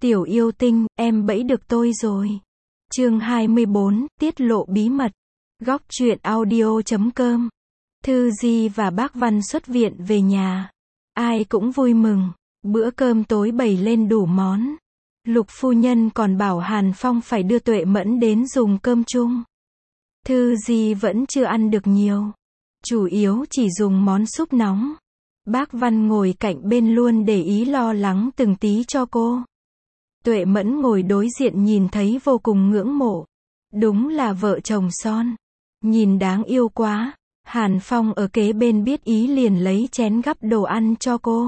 Tiểu yêu tinh, em bẫy được tôi rồi. Chương 24, tiết lộ bí mật. Góc truyện audio.com. Thư Di và bác Văn xuất viện về nhà. Ai cũng vui mừng. Bữa cơm tối bày lên đủ món. Lục phu nhân còn bảo Hàn Phong phải đưa Tuệ Mẫn đến dùng cơm chung. Thư Di vẫn chưa ăn được nhiều. Chủ yếu chỉ dùng món súp nóng. Bác Văn ngồi cạnh bên luôn để ý lo lắng từng tí cho cô. Tuệ Mẫn ngồi đối diện nhìn thấy vô cùng ngưỡng mộ. Đúng là vợ chồng son. Nhìn đáng yêu quá. Hàn Phong ở kế bên biết ý liền lấy chén gắp đồ ăn cho cô.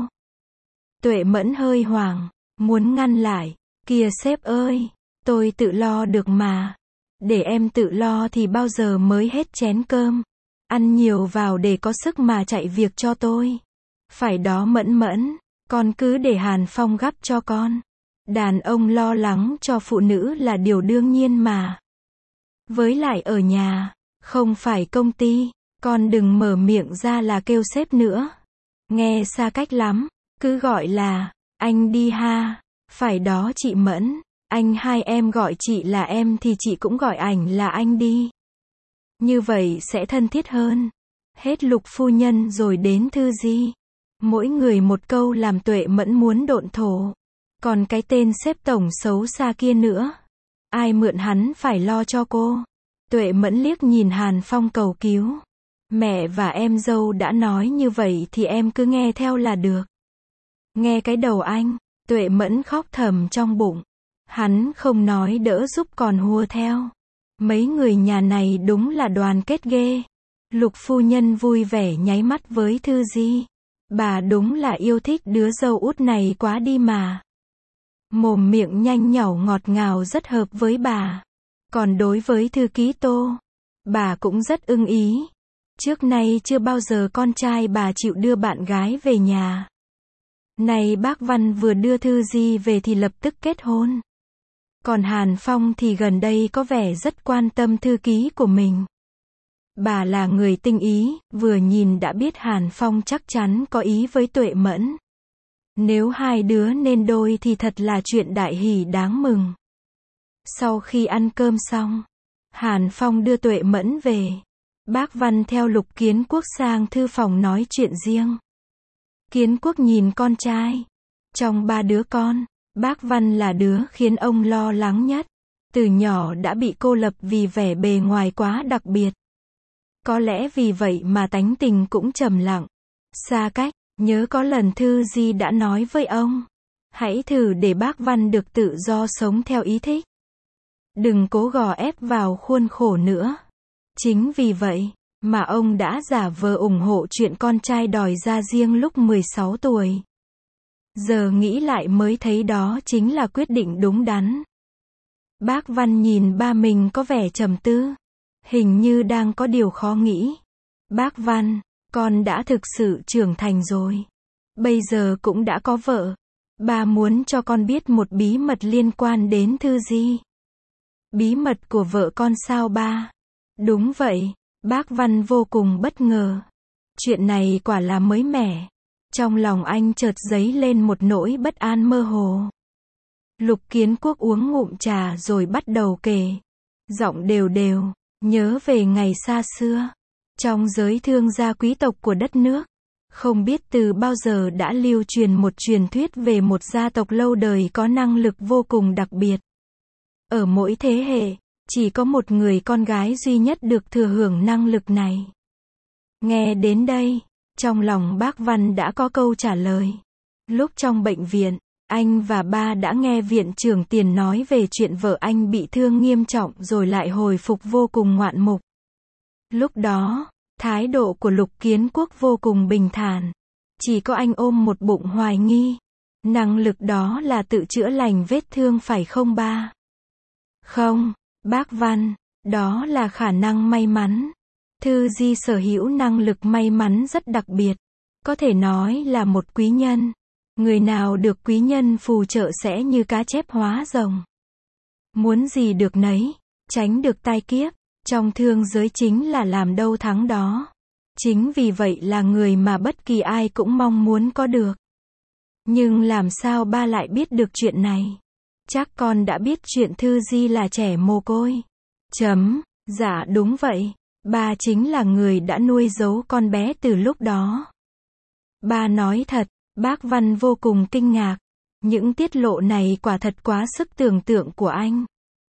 Tuệ Mẫn hơi hoảng, muốn ngăn lại. Kìa sếp ơi, tôi tự lo được mà. Để em tự lo thì bao giờ mới hết chén cơm. Ăn nhiều vào để có sức mà chạy việc cho tôi. Phải đó Mẫn Mẫn, con cứ để Hàn Phong gắp cho con. Đàn ông lo lắng cho phụ nữ là điều đương nhiên mà. Với lại ở nhà, không phải công ty, con đừng mở miệng ra là kêu sếp nữa. Nghe xa cách lắm, cứ gọi là, anh đi ha. Phải đó chị Mẫn, anh hai em gọi chị là em thì chị cũng gọi ảnh là anh đi. Như vậy sẽ thân thiết hơn. Hết Lục phu nhân rồi đến Thư Di. Mỗi người một câu làm Tuệ Mẫn muốn độn thổ. Còn cái tên sếp tổng xấu xa kia nữa. Ai mượn hắn phải lo cho cô. Tuệ Mẫn liếc nhìn Hàn Phong cầu cứu. Mẹ và em dâu đã nói như vậy thì em cứ nghe theo là được. Nghe cái đầu anh. Tuệ Mẫn khóc thầm trong bụng. Hắn không nói đỡ giúp còn hùa theo. Mấy người nhà này đúng là đoàn kết ghê. Lục phu nhân vui vẻ nháy mắt với Thư Di. Bà đúng là yêu thích đứa dâu út này quá đi mà. Mồm miệng nhanh nhảu ngọt ngào rất hợp với bà. Còn đối với thư ký Tô, bà cũng rất ưng ý. Trước nay chưa bao giờ con trai bà chịu đưa bạn gái về nhà. Này bác Văn vừa đưa Thư Di về thì lập tức kết hôn. Còn Hàn Phong thì gần đây có vẻ rất quan tâm thư ký của mình. Bà là người tinh ý, vừa nhìn đã biết Hàn Phong chắc chắn có ý với Tuệ Mẫn. Nếu hai đứa nên đôi thì thật là chuyện đại hỷ đáng mừng. Sau khi ăn cơm xong, Hàn Phong đưa Tuệ Mẫn về. Bác Văn theo Lục Kiến Quốc sang thư phòng nói chuyện riêng. Kiến Quốc nhìn con trai. Trong ba đứa con, bác Văn là đứa khiến ông lo lắng nhất. Từ nhỏ đã bị cô lập vì vẻ bề ngoài quá đặc biệt. Có lẽ vì vậy mà tánh tình cũng trầm lặng, xa cách. Nhớ có lần Thư Di đã nói với ông, hãy thử để bác Văn được tự do sống theo ý thích. Đừng cố gò ép vào khuôn khổ nữa. Chính vì vậy mà ông đã giả vờ ủng hộ chuyện con trai đòi ra riêng lúc 16 tuổi. Giờ nghĩ lại mới thấy đó chính là quyết định đúng đắn. Bác Văn nhìn ba mình có vẻ trầm tư. Hình như đang có điều khó nghĩ. Bác Văn, con đã thực sự trưởng thành rồi. Bây giờ cũng đã có vợ. Ba muốn cho con biết một bí mật liên quan đến Thư Di. Bí mật của vợ con sao ba? Đúng vậy, bác Văn vô cùng bất ngờ. Chuyện này quả là mới mẻ. Trong lòng anh chợt dấy lên một nỗi bất an mơ hồ. Lục Kiến Quốc uống ngụm trà rồi bắt đầu kể. Giọng đều đều, nhớ về ngày xa xưa. Trong giới thương gia quý tộc của đất nước, không biết từ bao giờ đã lưu truyền một truyền thuyết về một gia tộc lâu đời có năng lực vô cùng đặc biệt. Ở mỗi thế hệ, chỉ có một người con gái duy nhất được thừa hưởng năng lực này. Nghe đến đây, trong lòng bác Văn đã có câu trả lời. Lúc trong bệnh viện, anh và ba đã nghe viện trưởng Tiền nói về chuyện vợ anh bị thương nghiêm trọng rồi lại hồi phục vô cùng ngoạn mục. Lúc đó, thái độ của Lục Kiến Quốc vô cùng bình thản. Chỉ có anh ôm một bụng hoài nghi. Năng lực đó là tự chữa lành vết thương phải không ba? Không, bác Văn, đó là khả năng may mắn. Thư Di sở hữu năng lực may mắn rất đặc biệt. Có thể nói là một quý nhân. Người nào được quý nhân phù trợ sẽ như cá chép hóa rồng. Muốn gì được nấy, tránh được tai kiếp. Trong thương giới chính là làm đâu thắng đó. Chính vì vậy là người mà bất kỳ ai cũng mong muốn có được. Nhưng làm sao ba lại biết được chuyện này? Chắc con đã biết chuyện Thư Di là trẻ mồ côi. Dạ đúng vậy. Ba chính là người đã nuôi giấu con bé từ lúc đó. Ba nói thật, bác Văn vô cùng kinh ngạc. Những tiết lộ này quả thật quá sức tưởng tượng của anh.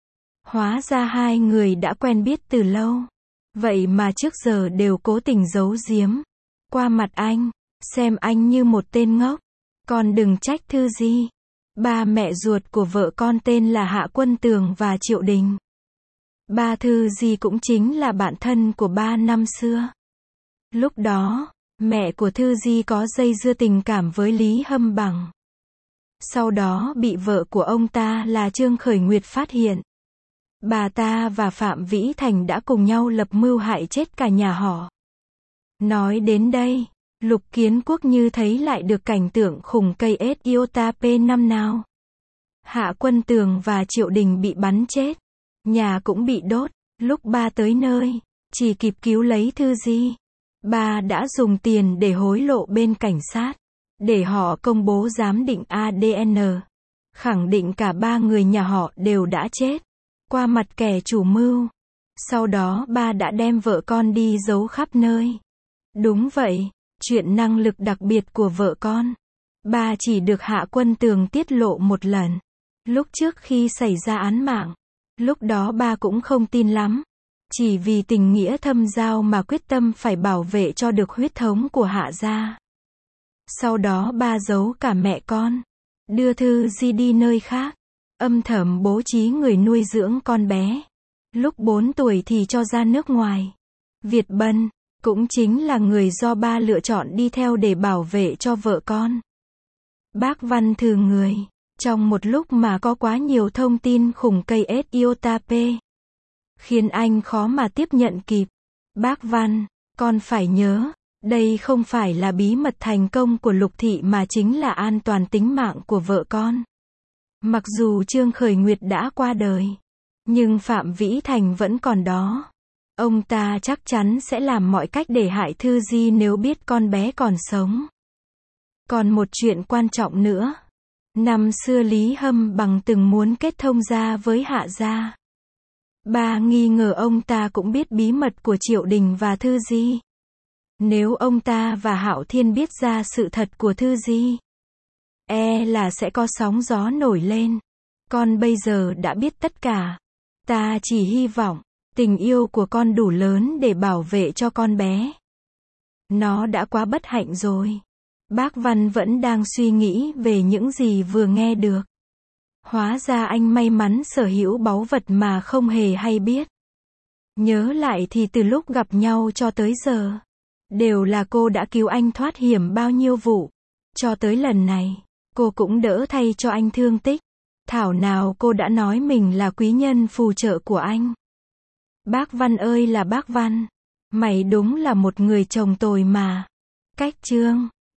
Hóa ra hai người đã quen biết từ lâu. Vậy mà trước giờ đều cố tình giấu giếm. Qua mặt anh, xem anh như một tên ngốc. Con đừng trách Thư Di. Ba mẹ ruột của vợ con tên là Hạ Quân Tường và Triệu Đình. Ba Thư Di cũng chính là bạn thân của ba năm xưa. Lúc đó, mẹ của Thư Di có dây dưa tình cảm với Lý Hâm Bằng. Sau đó bị vợ của ông ta là Trương Khởi Nguyệt phát hiện. Bà ta và Phạm Vĩ Thành đã cùng nhau lập mưu hại chết cả nhà họ. Nói đến đây, Lục Kiến Quốc như thấy lại được cảnh tượng khủng cây Iota P5 nào. Hạ Quân Tường và Triệu Đình bị bắn chết. Nhà cũng bị đốt. Lúc ba tới nơi, chỉ kịp cứu lấy Thư Di. Ba đã dùng tiền để hối lộ bên cảnh sát, để họ công bố giám định ADN. Khẳng định cả ba người nhà họ đều đã chết. Qua mặt kẻ chủ mưu. Sau đó ba đã đem vợ con đi giấu khắp nơi. Đúng vậy, chuyện năng lực đặc biệt của vợ con. Ba chỉ được Hạ Quân Tường tiết lộ một lần. Lúc trước khi xảy ra án mạng. Lúc đó ba cũng không tin lắm. Chỉ vì tình nghĩa thâm giao mà quyết tâm phải bảo vệ cho được huyết thống của Hạ gia. Sau đó ba giấu cả mẹ con. Đưa Thư Di đi nơi khác. Âm thầm bố trí người nuôi dưỡng con bé. Lúc 4 tuổi thì cho ra nước ngoài. Việt Bân, cũng chính là người do ba lựa chọn đi theo để bảo vệ cho vợ con. Bác Văn thừ người. Trong một lúc mà có quá nhiều thông tin khủng cây Iota P. Khiến anh khó mà tiếp nhận kịp. Bác Văn, con phải nhớ, đây không phải là bí mật thành công của Lục Thị mà chính là an toàn tính mạng của vợ con. Mặc dù Trương Khởi Nguyệt đã qua đời, nhưng Phạm Vĩ Thành vẫn còn đó. Ông ta chắc chắn sẽ làm mọi cách để hại Thư Di nếu biết con bé còn sống. Còn một chuyện quan trọng nữa. Năm xưa Lý Hâm Bằng từng muốn kết thông gia với Hạ gia. Ba nghi ngờ ông ta cũng biết bí mật của Triệu Đình và Thư Di. Nếu ông ta và Hạo Thiên biết ra sự thật của Thư Di, là sẽ có sóng gió nổi lên. Con bây giờ đã biết tất cả. Ta chỉ hy vọng, tình yêu của con đủ lớn để bảo vệ cho con bé. Nó đã quá bất hạnh rồi. Bác Văn vẫn đang suy nghĩ về những gì vừa nghe được. Hóa ra anh may mắn sở hữu báu vật mà không hề hay biết. Nhớ lại thì từ lúc gặp nhau cho tới giờ, đều là cô đã cứu anh thoát hiểm bao nhiêu vụ. Cho tới lần này, cô cũng đỡ thay cho anh thương tích. Thảo nào cô đã nói mình là quý nhân phù trợ của anh. Bác Văn ơi là bác Văn, mày đúng là một người chồng tồi mà. Cách chương